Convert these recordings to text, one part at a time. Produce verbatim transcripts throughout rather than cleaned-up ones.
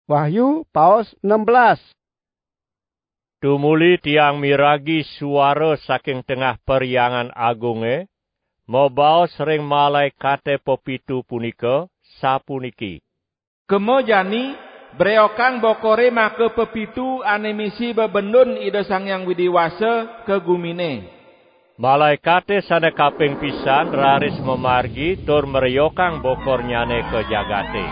Wahyu paus enam belas. Tumuli tiang miragi suara saking tengah periangan agunge, mobaos ring malaikate pepitu punika sapuniki. Kemojani breokang bokore make pepitu ane misi bebendun Ida Sang Hyang Widiwasa ke gumine. Malaikate sane kaping pisan raris memargi tur meriokang bokornyane ke jagate.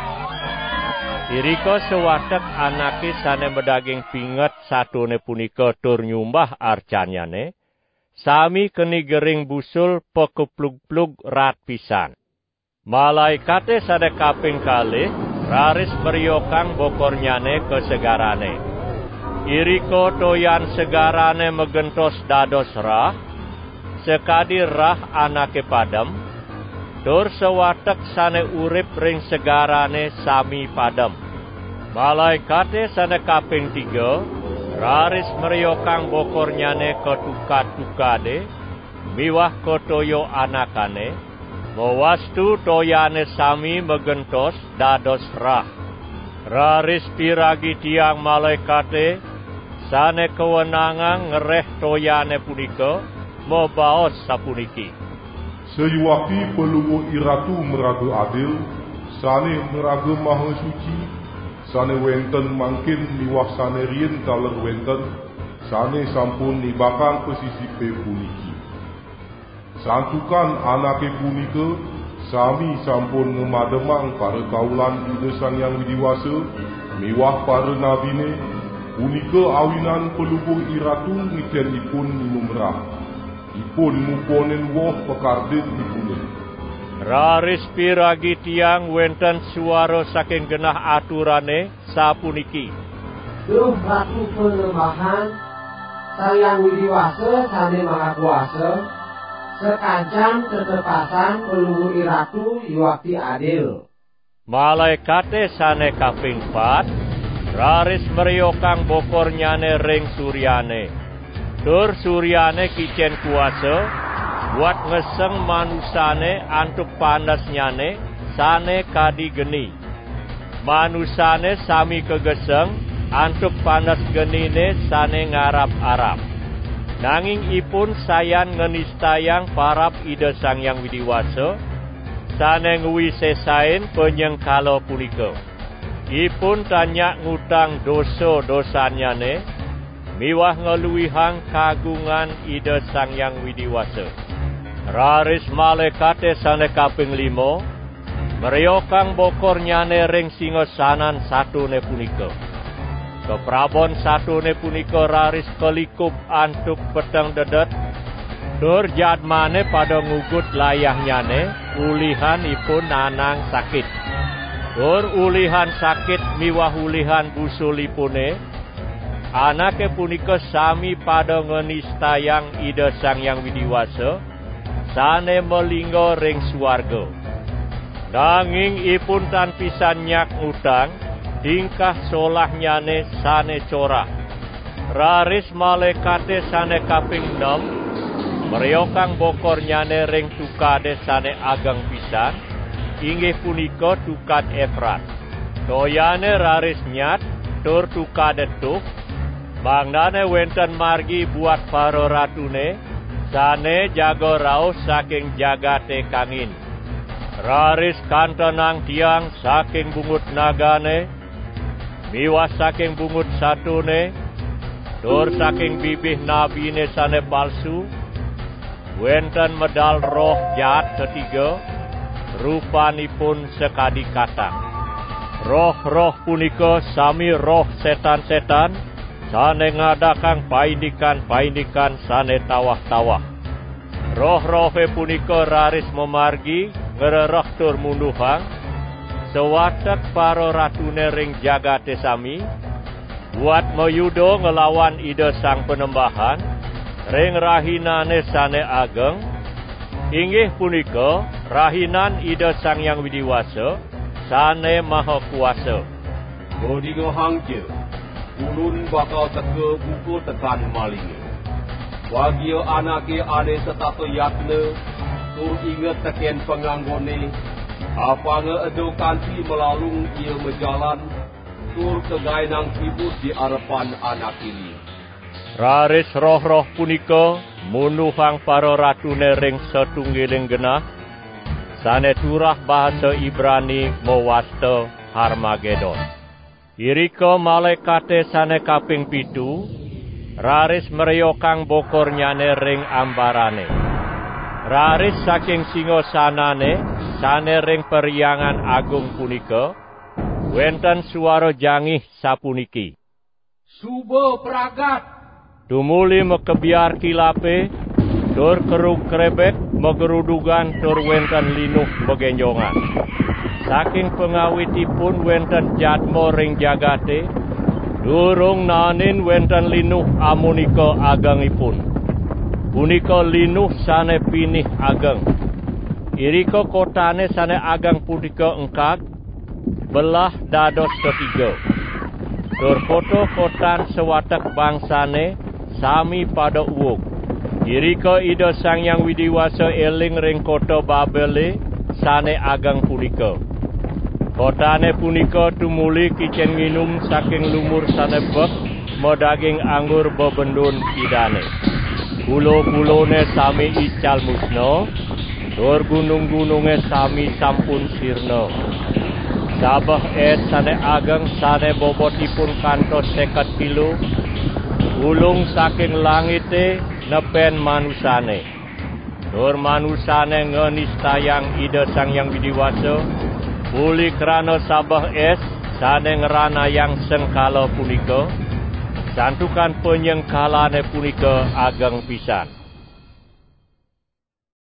Iriko sewatek anake sane medaging pinget satune punika tur nyumbah arcanyane, sami keni gering busul pekuplug-plug rat pisan. Malaikate sane kaping kalih raris meriokang bokornyane ke segarane. Iriko toyan segarane megentos dados rah, sekadi rah anake padem, tur sewatek sane urip ring segarane sami padem. Malaikate sane kaping tiga raris meriokang bokornyane ke tukat-tukade, miwah kotoyo anakane, mawastu toyane sami megentos dados rah. Raris piragi tiang malaikate sane kewenangan ngereh toyane punika mobaos sapuniki. Seyuaki peluwo iratu meraga adil, sane meraga maha suci, sane wenten mangkin liwah sane rien taler wenten, sane sampun nibakang pesisipe puniki. Santukan anake punika, sami sampun ngemademang para kaulan Ida Sang Hyang Widiwasa, miwah para nabine, punika awinan peluwo iratu ngikenipun minum rah. Ipun muponen woh pekardit dipunen. Raris piragi tiang wenten suara saking genah aturane sapuniki. Duh Ratu Penembahan, Sang Hyang Widiwasa sane maha kuasa, sekancang ketepasan peluhur iratu yuakti adil. Malaikate sane kaping pat, raris meriokang bokornyane ring suryane. Tur suryane kicen kuasa, buat ngeseng manusane antuk panasnyane sane kadi geni. Manusane sami kegeseng, antuk panas genine sane ngarap-arap. Nanging ipun sayan ngenistayang parap Ida Sang Hyang Widiwasa, sane nguwi sesain penyengkala punika. Ipun tanyak ngutang dosa-dosanyane, miwah ngeluihang kagungan Ida Sang Hyang Widiwasa. Raris malaikate sane kaping limo, meriokang bokornyane ring singosanan satune punika. Keprabon satune punika raris kelikup antuk peteng dedet, tur jadmane pada ngugut layahnyane, ulihan ipun nanang sakit. Tur ulihan sakit miwah ulihan busulipune, anake punika sami pada ngenistayang Ida Sang Hyang Widiwasa, sane melinggo ring swarga. Nanging ipun tan pisan nyak ngutang, tingkah solahnyane sane corah. Raris malaikate sane kaping enam, meriokang bokornyane ring tukade sane ageng pisan, inggih punika tukat Efrat. Toyane raris nyat, tur tukade tuh, mangnane wenten margi buat para ratune, sane jago raos saking jagate kangin. Raris kantenang tiang saking bungut nagane, miwah saking bungut satune, tur saking bibih nabine sane palsu, wenten medal roh jahat ketiga, rupanipun sekadi katang. Roh-roh punika sami roh setan-setan, sane ngadakang paindikan-paindikan sane tawah-tawah. Roh-rohe punika raris memargi ngerereh tur munduhang, sewatek para ratune ring jagate sami, buat mayudo ngelawan Ida Sang Penembahan, ring rahinane sane ageng, inggih punika rahinan Ida Sang Hyang Widiwasa, sane maha kuasa. Bodingo hangje, ulun bakal teke buku tekan malinge. Wagio anake ane setato yakne, tur inget teken penganggone, apa nge edo kanti melalung ia mejalan, tur kegainang kibut di arepan anak ini. Raris roh-roh punika munuhang para ratune ring setunggiling genah, sane turah bahasa Ibrani mewasta Harmagedon. Irika malaikate sane kaping pitu, raris mereyokang bokor nyane ring ambarane. Raris saking singosanane, sane ring periangan agung punika, wenten suara jangih sapuniki. Suba pragat. Tumuli mekebiar kilape, tur keruk krebek, megerudugan tur wenten linuh megenjongan. Saking pengawitipun wenten jadmo ring jagate, durung nanin wenten linuh amunika agangipun. Punika linuh sane pinih ageng. Irika kotane sane agang punika engkak, belah dados ketiga. Tur foto kotan sewatek bangsane, sami pada uwuk. Irika Ida Sang Hyang Widiwasa eling ring kota Babele sane agang punika. Kotane punika tumuli kicen nginum saking lumur sane bek modaging anggur bebendun idane. Pulo-pulone sami ical musno, tur gunung-gununge sami sampun sirna. Sabah es sane ageng sane bobotipun kantos seket kilo, ulung saking langite nepen manusane. Tur manusane ngenistayang Ida Sang Hyang Widiwasa, uli krana sabah es sane ngranayang sengkala punika, santukan penyengkalane punika ageng pisan.